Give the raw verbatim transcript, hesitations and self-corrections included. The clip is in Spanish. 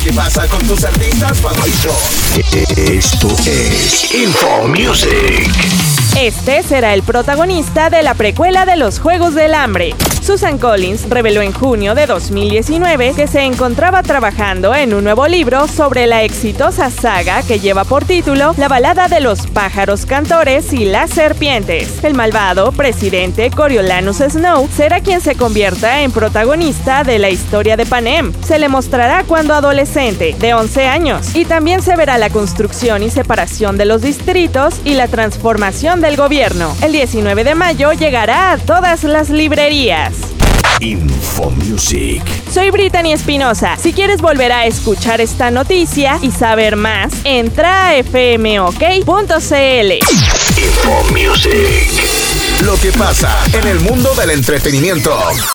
que pasa con tus artistas favoritos. Esto es Info Music. Este será el protagonista de la precuela de los Juegos del Hambre. Susan Collins reveló en junio de dos mil diecinueve que se encontraba trabajando en un nuevo libro sobre la exitosa saga que lleva por título La balada de los pájaros cantores y las serpientes. El malvado presidente Coriolanus Snow será quien se convierta en protagonista de la historia de Panem. Se le mostrará cuando adolescente, de once años, y también se verá la construcción y separación de los distritos y la transformación del gobierno. El diecinueve de mayo llegará a todas las librerías. Info Music. Soy Brittany Espinosa. Si quieres volver a escuchar esta noticia y saber más, entra a f m o k punto c l. Info Music. Lo que pasa en el mundo del entretenimiento.